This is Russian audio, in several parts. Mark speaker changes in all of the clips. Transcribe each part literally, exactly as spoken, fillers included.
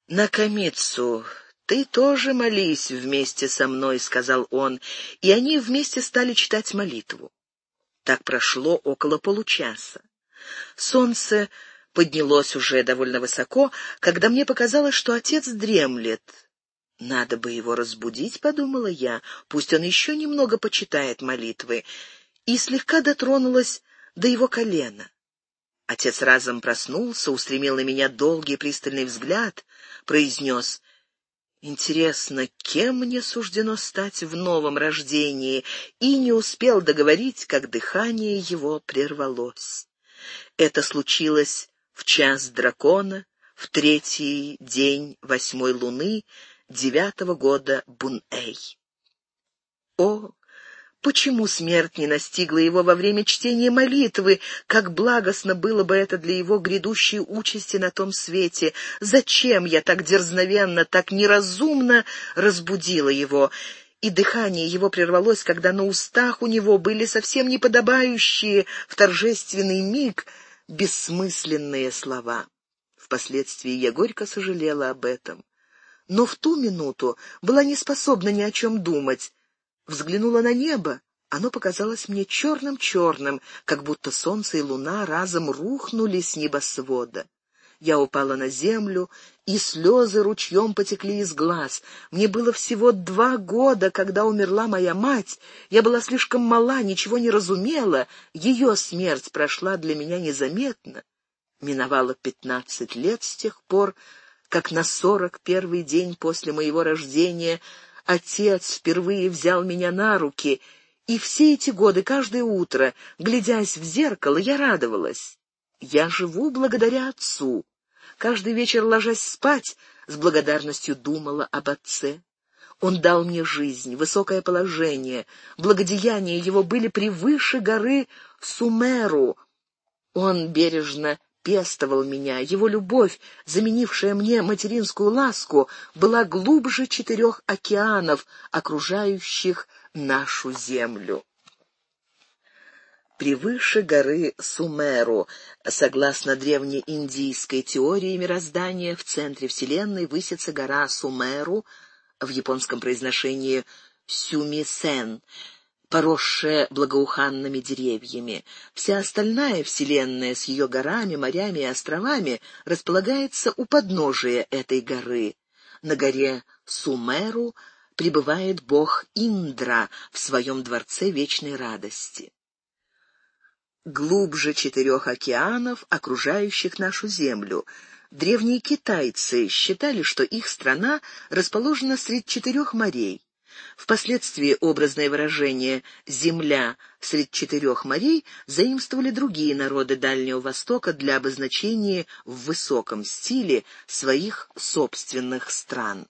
Speaker 1: «Накамицу, ты тоже молись вместе со мной», — сказал он, и они вместе стали читать молитву. Так прошло около получаса. Солнце поднялось уже довольно высоко, когда мне показалось, что отец дремлет. «Надо бы его разбудить», — подумала я, — «пусть он еще немного почитает молитвы», и слегка дотронулась до его колена. Отец разом проснулся, устремил на меня долгий пристальный взгляд, произнес: «Интересно, кем мне суждено стать в новом рождении?» и не успел договорить, как дыхание его прервалось. Это случилось в час дракона, в третий день восьмой луны девятого года Бун-Эй. О, почему смерть не настигла его во время чтения молитвы? Как благостно было бы это для его грядущей участи на том свете! Зачем я так дерзновенно, так неразумно разбудила его? И дыхание его прервалось, когда на устах у него были совсем неподобающие в торжественный миг бессмысленные слова. Впоследствии я горько сожалела об этом, но в ту минуту была не способна ни о чем думать. Взглянула на небо, оно показалось мне черным-черным, как будто солнце и луна разом рухнули с небосвода. Я упала на землю, и слезы ручьем потекли из глаз. Мне было всего два года, когда умерла моя мать. Я была слишком мала, ничего не разумела. Ее смерть прошла для меня незаметно. Миновало пятнадцать лет с тех пор, как на сорок первый день после моего рождения отец впервые взял меня на руки, и все эти годы, каждое утро, глядясь в зеркало, я радовалась. Я живу благодаря отцу. Каждый вечер, ложась спать, с благодарностью думала об отце. Он дал мне жизнь, высокое положение, благодеяния его были превыше горы Сумеру. Он бережно пестовал меня, его любовь, заменившая мне материнскую ласку, была глубже четырех океанов, окружающих нашу землю. Превыше горы Сумеру. Согласно древнеиндийской теории мироздания, в центре Вселенной высится гора Сумеру, в японском произношении Сюмисен, поросшая благоуханными деревьями. Вся остальная Вселенная с ее горами, морями и островами располагается у подножия этой горы. На горе Сумеру пребывает бог Индра в своем дворце вечной радости. Глубже четырех океанов, окружающих нашу землю. Древние китайцы считали, что их страна расположена среди четырех морей. Впоследствии образное выражение «земля среди четырех морей» заимствовали другие народы Дальнего Востока для обозначения в высоком стиле своих собственных стран.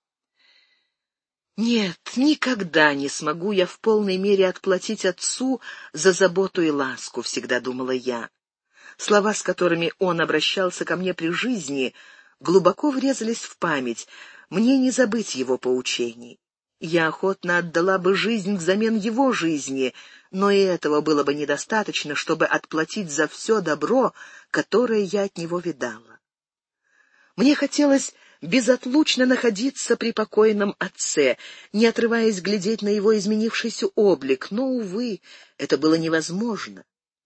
Speaker 1: Нет, никогда не смогу я в полной мере отплатить отцу за заботу и ласку, всегда думала я. Слова, с которыми он обращался ко мне при жизни, глубоко врезались в память, мне не забыть его поучений. Я охотно отдала бы жизнь взамен его жизни, но и этого было бы недостаточно, чтобы отплатить за все добро, которое я от него видала. Мне хотелось безотлучно находиться при покойном отце, не отрываясь глядеть на его изменившийся облик, но, увы, это было невозможно.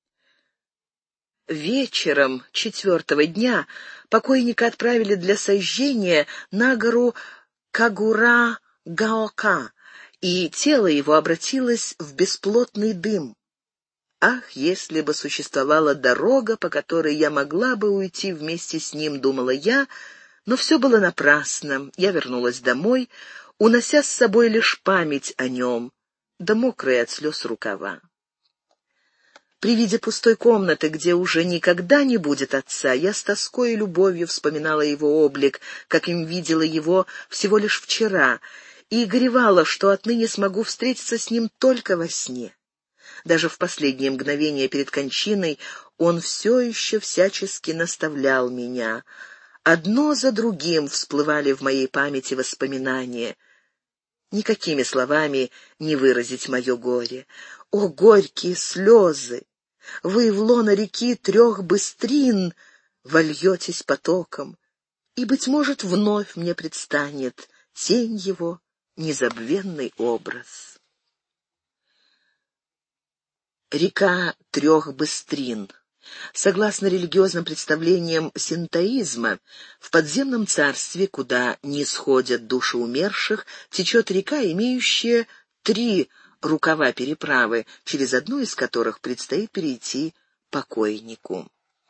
Speaker 1: Вечером четвертого дня покойника отправили для сожжения на гору Кагура-Гаока, и тело его обратилось в бесплотный дым. Ах, если бы существовала дорога, по которой я могла бы уйти вместе с ним, думала я, но все было напрасно. Я вернулась домой, унося с собой лишь память о нем, да мокрые от слез рукава. При виде пустой комнаты, где уже никогда не будет отца, я с тоской и любовью вспоминала его облик, как им видела его всего лишь вчера, и горевала, что отныне смогу встретиться с ним только во сне. Даже в последнее мгновение перед кончиной он все еще всячески наставлял меня. Одно за другим всплывали в моей памяти воспоминания. Никакими словами не выразить мое горе. О, горькие слезы! Вы в лоно реки трех быстрин вольетесь потоком, и, быть может, вновь мне предстанет тень его, незабвенный образ. Река трех быстрин. Согласно религиозным представлениям синтоизма, в подземном царстве, куда не сходят души умерших, течет река, имеющая три рукава переправы, через одну из которых предстоит перейти покойнику.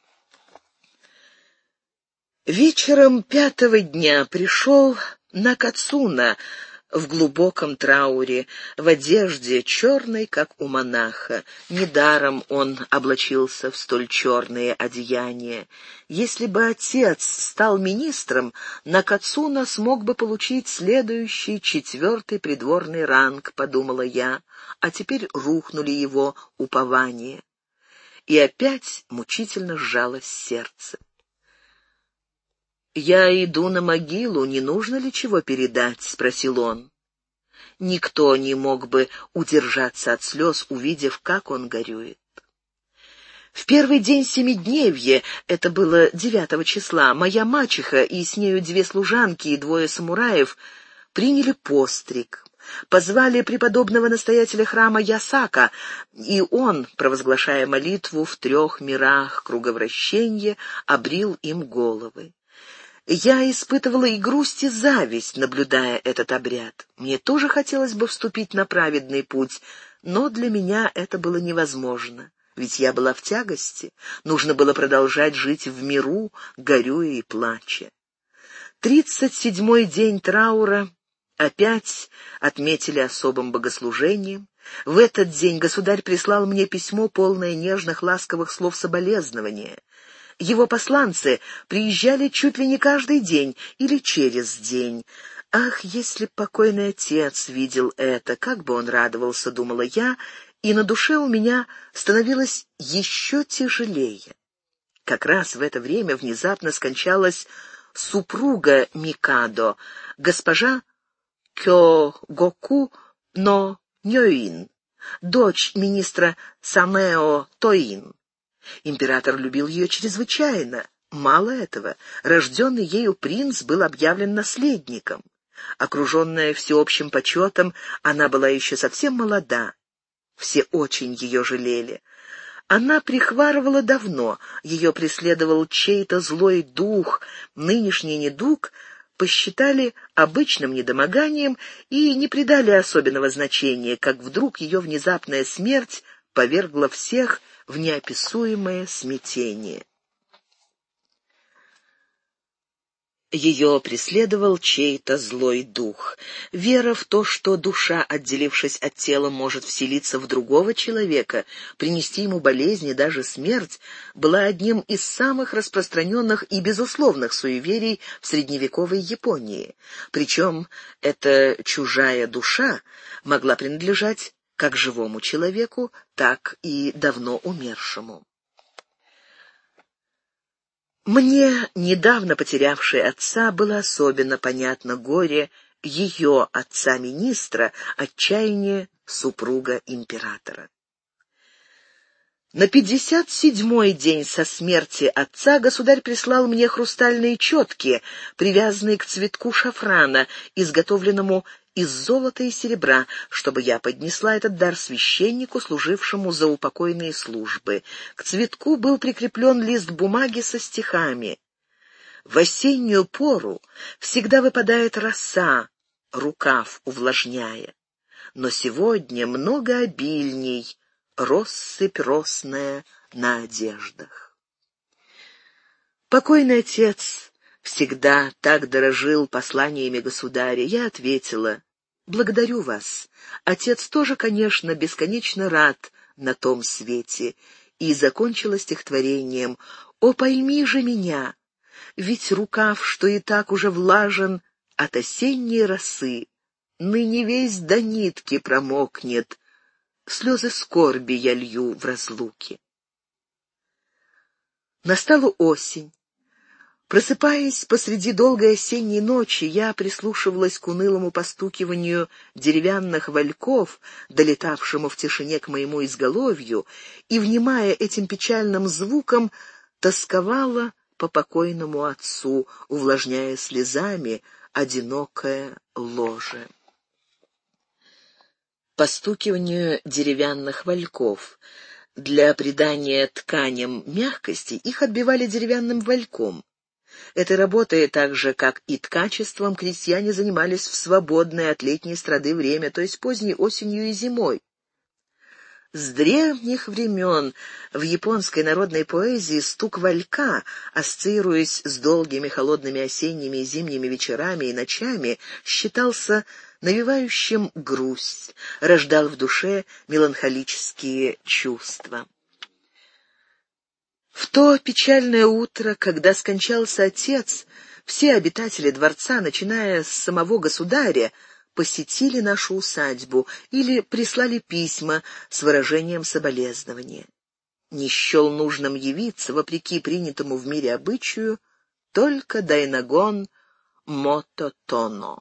Speaker 1: Вечером пятого дня пришел Накацуна в глубоком трауре, в одежде черной, как у монаха. Недаром он облачился в столь черные одеяния. Если бы отец стал министром, Накацуна смог бы получить следующий, четвертый придворный ранг, подумала я, а теперь рухнули его упования. И опять мучительно сжалось сердце. «Я иду на могилу, не нужно ли чего передать?» — спросил он. Никто не мог бы удержаться от слез, увидев, как он горюет. В первый день Семидневья, это было девятого числа, моя мачеха и с нею две служанки и двое самураев приняли постриг. Позвали преподобного настоятеля храма Ясака, и он, провозглашая молитву в трех мирах круговращенья, обрил им головы. Я испытывала и грусть, и зависть, наблюдая этот обряд. Мне тоже хотелось бы вступить на праведный путь, но для меня это было невозможно, ведь я была в тягости, нужно было продолжать жить в миру, горюя и плача. Тридцать седьмой день траура опять отметили особым богослужением. В этот день государь прислал мне письмо, полное нежных, ласковых слов соболезнования. Его посланцы приезжали чуть ли не каждый день или через день. Ах, если б покойный отец видел это, как бы он радовался, думала я, и на душе у меня становилось еще тяжелее. Как раз в это время внезапно скончалась супруга Микадо, госпожа Кёгоку но Нёин, дочь министра Самео Тоин. Император любил ее чрезвычайно. Мало этого, рожденный ею принц был объявлен наследником. Окруженная всеобщим почетом, она была еще совсем молода. Все очень ее жалели. Она прихварывала давно, ее преследовал чей-то злой дух. Нынешний недуг посчитали обычным недомоганием и не придали особенного значения, как вдруг ее внезапная смерть повергла всех в неописуемое смятение. Ее преследовал чей-то злой дух. Вера в то, что душа, отделившись от тела, может вселиться в другого человека, принести ему болезнь и даже смерть, была одним из самых распространенных и безусловных суеверий в средневековой Японии. Причем эта чужая душа могла принадлежать как живому человеку, так и давно умершему. Мне, недавно потерявшей отца, было особенно понятно горе ее отца-министра, отчаяние супруга императора. На пятьдесят седьмой день со смерти отца государь прислал мне хрустальные четки, привязанные к цветку шафрана, изготовленному из золота и серебра, чтобы я поднесла этот дар священнику, служившему за упокойные службы. К цветку был прикреплен лист бумаги со стихами. В осеннюю пору всегда выпадает роса, рукав увлажняя, но сегодня много обильней россыпь росная на одеждах. Покойный отец всегда так дорожил посланиями государя. Я ответила: «Благодарю вас. Отец тоже, конечно, бесконечно рад на том свете», и закончила стихотворением: «О, пойми же меня, ведь рукав, что и так уже влажен от осенней росы, ныне весь до нитки промокнет, слезы скорби я лью в разлуке». Настала осень. Просыпаясь посреди долгой осенней ночи, я прислушивалась к унылому постукиванию деревянных вальков, долетавшему в тишине к моему изголовью, и, внимая этим печальным звуком, тосковала по покойному отцу, увлажняя слезами одинокое ложе. Постукиванию деревянных вальков. Для придания тканям мягкости их отбивали деревянным вальком. Этой работой, так же как и ткачеством, крестьяне занимались в свободное от летней страды время, то есть поздней осенью и зимой. С древних времен в японской народной поэзии стук валька, ассоциируясь с долгими холодными осенними и зимними вечерами и ночами, считался навевающим грусть, рождал в душе меланхолические чувства. В то печальное утро, когда скончался отец, все обитатели дворца, начиная с самого государя, посетили нашу усадьбу или прислали письма с выражением соболезнования. Не счел нужным явиться, вопреки принятому в мире обычаю, только Дайнагон Мототоно.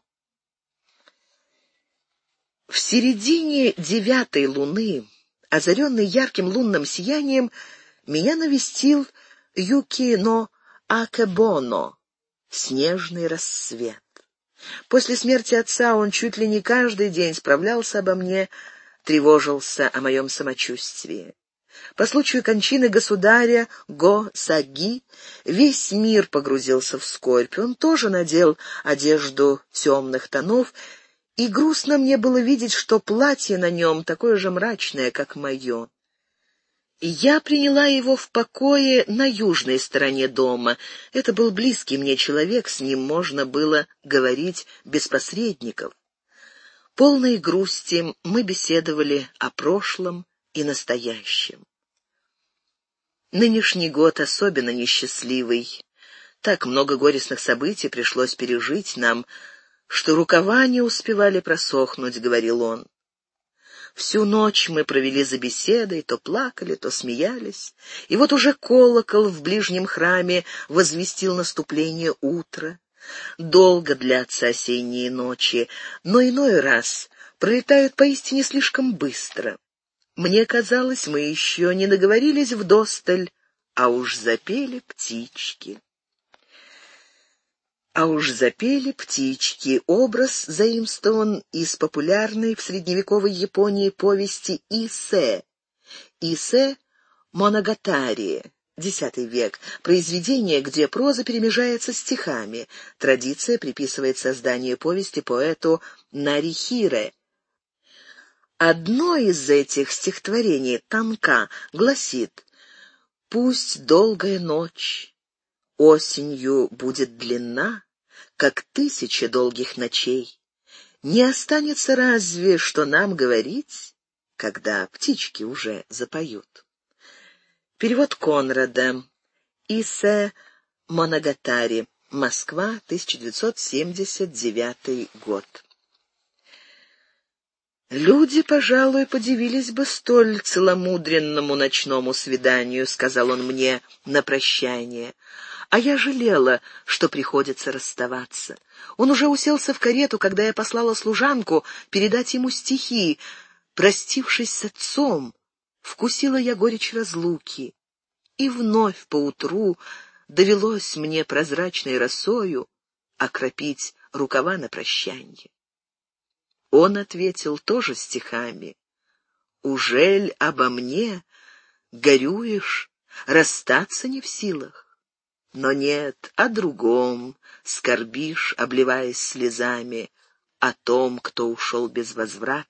Speaker 1: В середине девятой луны, озаренный ярким лунным сиянием, меня навестил Юки-но Акебоно, снежный рассвет. После смерти отца он чуть ли не каждый день справлялся обо мне, тревожился о моем самочувствии. По случаю кончины государя Го-Саги весь мир погрузился в скорбь. Он тоже надел одежду темных тонов, и грустно мне было видеть, что платье на нем такое же мрачное, как мое. Я приняла его в покое на южной стороне дома. Это был близкий мне человек, с ним можно было говорить без посредников. Полной грусти мы беседовали о прошлом и настоящем. Нынешний год особенно несчастливый. Так много горестных событий пришлось пережить нам, что рукава не успевали просохнуть, — говорил он. Всю ночь мы провели за беседой, то плакали, то смеялись. И вот уже колокол в ближнем храме возвестил наступление утра. Долго длятся осенние ночи, но иной раз пролетают поистине слишком быстро. Мне казалось, мы еще не наговорились вдосталь, а уж запели птички. А уж запели птички. Образ заимствован из популярной в средневековой Японии повести Исе. Исе Моногатари, десятый век. Произведение, где проза перемежается стихами. Традиция приписывает создание повести поэту Нарихире. Одно из этих стихотворений, Танка, гласит: «Пусть долгая ночь осенью будет длинна, как тысяча долгих ночей. Не останется разве, что нам говорить, когда птички уже запоют». Перевод Конрада. Исе Моногатари. Москва, тысяча девятьсот семьдесят девятый год. «Люди, пожалуй, подивились бы столь целомудренному ночному свиданию», — сказал он мне на прощание. А я жалела, что приходится расставаться. Он уже уселся в карету, когда я послала служанку передать ему стихи. Простившись с отцом, вкусила я горечь разлуки. И вновь поутру довелось мне прозрачной росою окропить рукава на прощанье. Он ответил тоже стихами: «Ужель обо мне горюешь, расстаться не в силах? Но нет, о другом скорбишь, обливаясь слезами, о том, кто ушел безвозвратно».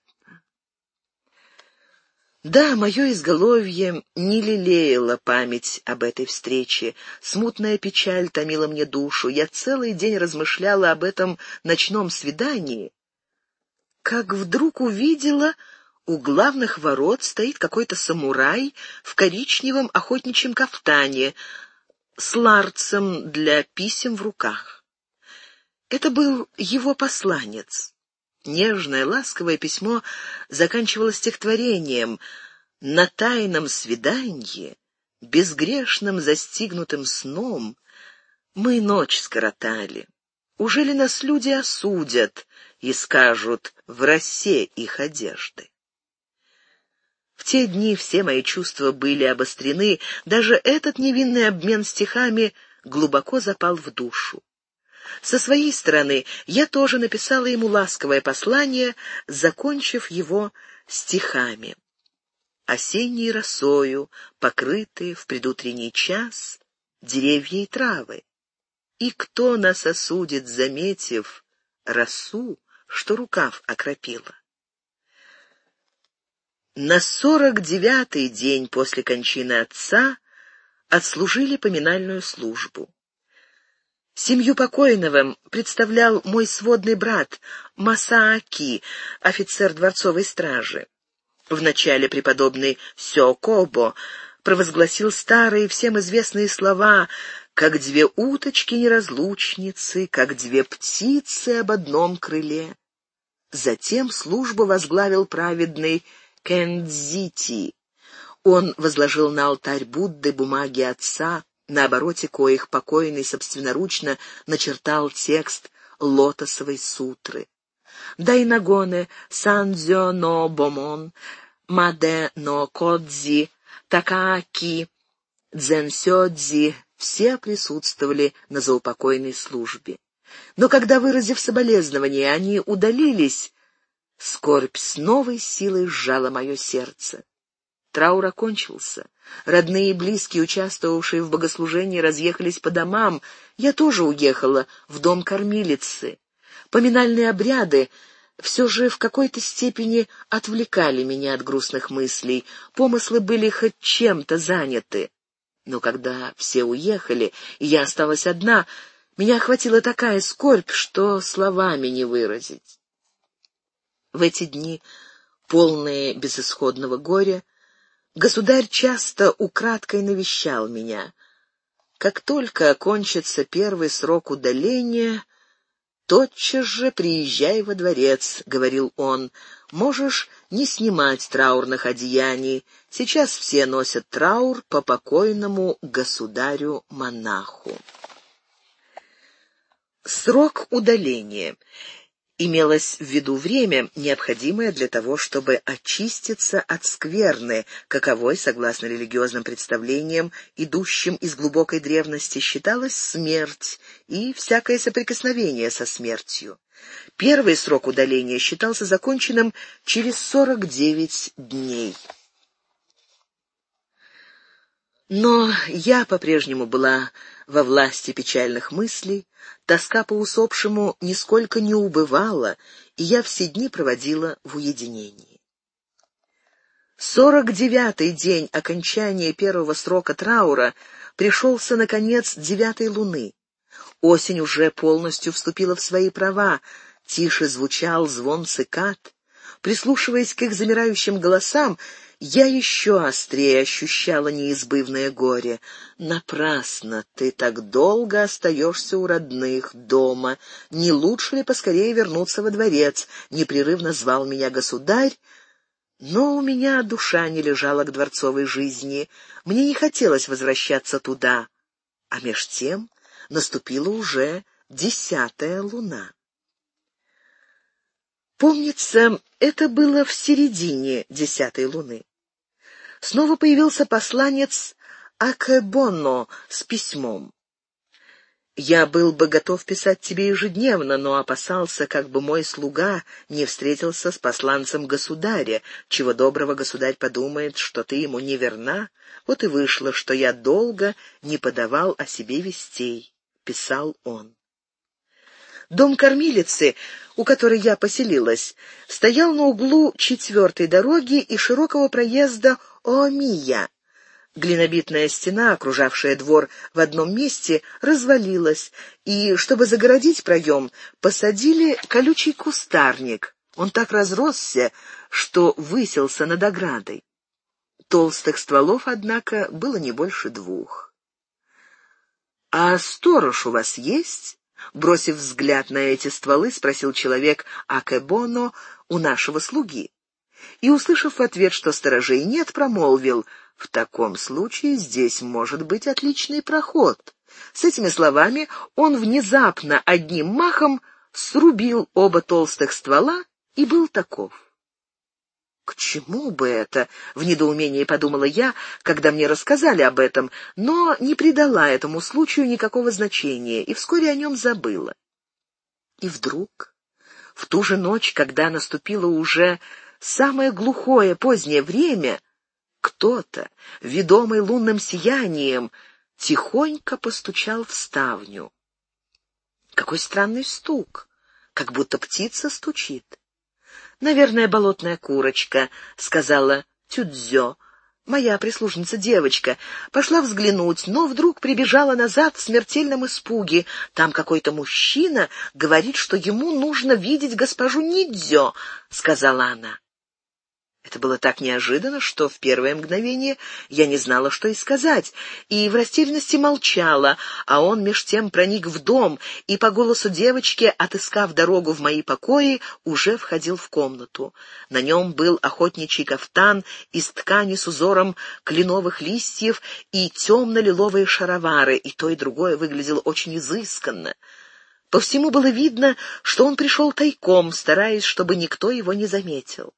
Speaker 1: Да, мое изголовье не лелеяло память об этой встрече. Смутная печаль томила мне душу. Я целый день размышляла об этом ночном свидании, как вдруг увидела, у главных ворот стоит какой-то самурай в коричневом охотничьем кафтане с ларцем для писем в руках. Это был его посланец. Нежное, ласковое письмо заканчивалось стихотворением: «На тайном свиданье, безгрешным застигнутым сном, мы ночь скоротали. Ужели нас люди осудят и скажут в росе их одежды?» В те дни все мои чувства были обострены, даже этот невинный обмен стихами глубоко запал в душу. Со своей стороны я тоже написала ему ласковое послание, закончив его стихами. Осенней росою, покрытые в предутренний час деревья и травы. И кто нас осудит, заметив росу, что рукав окропила? На сорок девятый день после кончины отца отслужили поминальную службу. Семью покойного представлял мой сводный брат Масааки, офицер дворцовой стражи. Вначале преподобный Сёкобо провозгласил старые всем известные слова, как две уточки-неразлучницы, как две птицы об одном крыле. Затем службу возглавил праведный Кэндзити. Он возложил на алтарь Будды бумаги отца, на обороте коих покойный собственноручно начертал текст лотосовой сутры. Дайнагоне, Сандзё но Бомон, Маде но Кодзи, Такааки, Дзенсёдзи — все присутствовали на заупокойной службе. Но когда, выразив соболезнования, они удалились, скорбь с новой силой сжала мое сердце. Траур окончился. Родные и близкие, участвовавшие в богослужении, разъехались по домам. Я тоже уехала в дом кормилицы. Поминальные обряды все же в какой-то степени отвлекали меня от грустных мыслей. Помыслы были хоть чем-то заняты. Но когда все уехали, и я осталась одна, меня охватила такая скорбь, что словами не выразить. В эти дни, полные безысходного горя, государь часто украдкой навещал меня. Как только окончится первый срок удаления, тотчас же приезжай во дворец, — говорил он. Можешь не снимать траурных одеяний. Сейчас все носят траур по покойному государю-монаху. Срок удаления. Имелось в виду время, необходимое для того, чтобы очиститься от скверны, каковой, согласно религиозным представлениям, идущим из глубокой древности, считалась смерть и всякое соприкосновение со смертью. Первый срок удаления считался законченным через сорок девять дней. Но я по-прежнему была во власти печальных мыслей, тоска по усопшему нисколько не убывала, и я все дни проводила в уединении. Сорок девятый день окончания первого срока траура пришелся на конец девятой луны. Осень уже полностью вступила в свои права, тише звучал звон цикад. Прислушиваясь к их замирающим голосам, я еще острее ощущала неизбывное горе. Напрасно ты так долго остаешься у родных дома. Не лучше ли поскорее вернуться во дворец? Непрерывно звал меня государь, но у меня душа не лежала к дворцовой жизни. Мне не хотелось возвращаться туда. А меж тем наступила уже десятая луна. Помнится, это было в середине десятой луны. Снова появился посланец Акэбоно с письмом. «Я был бы готов писать тебе ежедневно, но опасался, как бы мой слуга не встретился с посланцем государя. Чего доброго государь подумает, что ты ему не верна. Вот и вышло, что я долго не подавал о себе вестей», — писал он. Дом кормилицы, у которой я поселилась, стоял на углу четвертой дороги и широкого проезда Оомия. Глинобитная стена, окружавшая двор в одном месте, развалилась, и, чтобы загородить проем, посадили колючий кустарник. Он так разросся, что высился над оградой. Толстых стволов, однако, было не больше двух. «А сторож у вас есть?» Бросив взгляд на эти стволы, спросил человек Акэбоно у нашего слуги. И, услышав в ответ, что сторожей нет, промолвил: «В таком случае здесь может быть отличный проход». С этими словами он внезапно одним махом срубил оба толстых ствола и был таков. «К чему бы это?» — в недоумении подумала я, когда мне рассказали об этом, но не придала этому случаю никакого значения и вскоре о нем забыла. И вдруг, в ту же ночь, когда наступило уже самое глухое позднее время, кто-то, ведомый лунным сиянием, тихонько постучал в ставню. Какой странный стук, как будто птица стучит. «Наверное, болотная курочка», — сказала Тюдзё, моя прислужница-девочка. Пошла взглянуть, но вдруг прибежала назад в смертельном испуге. Там какой-то мужчина говорит, что ему нужно видеть госпожу Нидзё, — сказала она. Это было так неожиданно, что в первое мгновение я не знала, что и сказать, и в растерянности молчала, а он меж тем проник в дом и по голосу девочки, отыскав дорогу в мои покои, уже входил в комнату. На нем был охотничий кафтан из ткани с узором кленовых листьев и темно-лиловые шаровары, и то и другое выглядело очень изысканно. По всему было видно, что он пришел тайком, стараясь, чтобы никто его не заметил.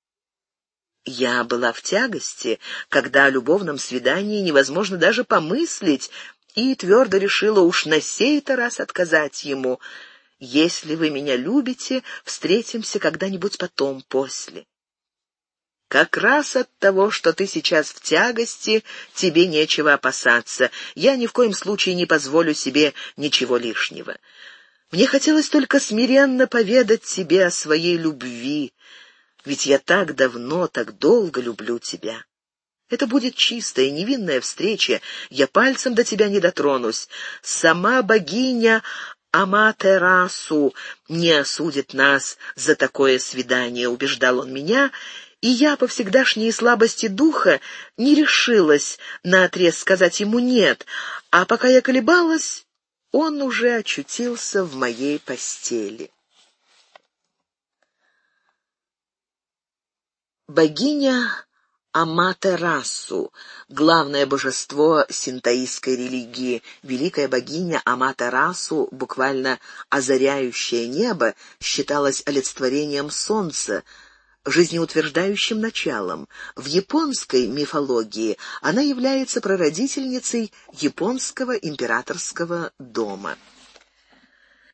Speaker 1: Я была в тягости, когда о любовном свидании невозможно даже помыслить, и твердо решила уж на сей-то раз отказать ему. «Если вы меня любите, встретимся когда-нибудь потом, после». «Как раз от того, что ты сейчас в тягости, тебе нечего опасаться. Я ни в коем случае не позволю себе ничего лишнего. Мне хотелось только смиренно поведать тебе о своей любви, ведь я так давно, так долго люблю тебя. Это будет чистая, невинная встреча, я пальцем до тебя не дотронусь. Сама богиня Аматерасу не осудит нас за такое свидание», — убеждал он меня, и я по всегдашней слабости духа не решилась наотрез сказать ему «нет», а пока я колебалась, он уже очутился в моей постели. Богиня Аматерасу, главное божество синтоистской религии, великая богиня Аматерасу, буквально озаряющее небо, считалась олицетворением солнца, жизнеутверждающим началом. В японской мифологии она является прародительницей японского императорского дома.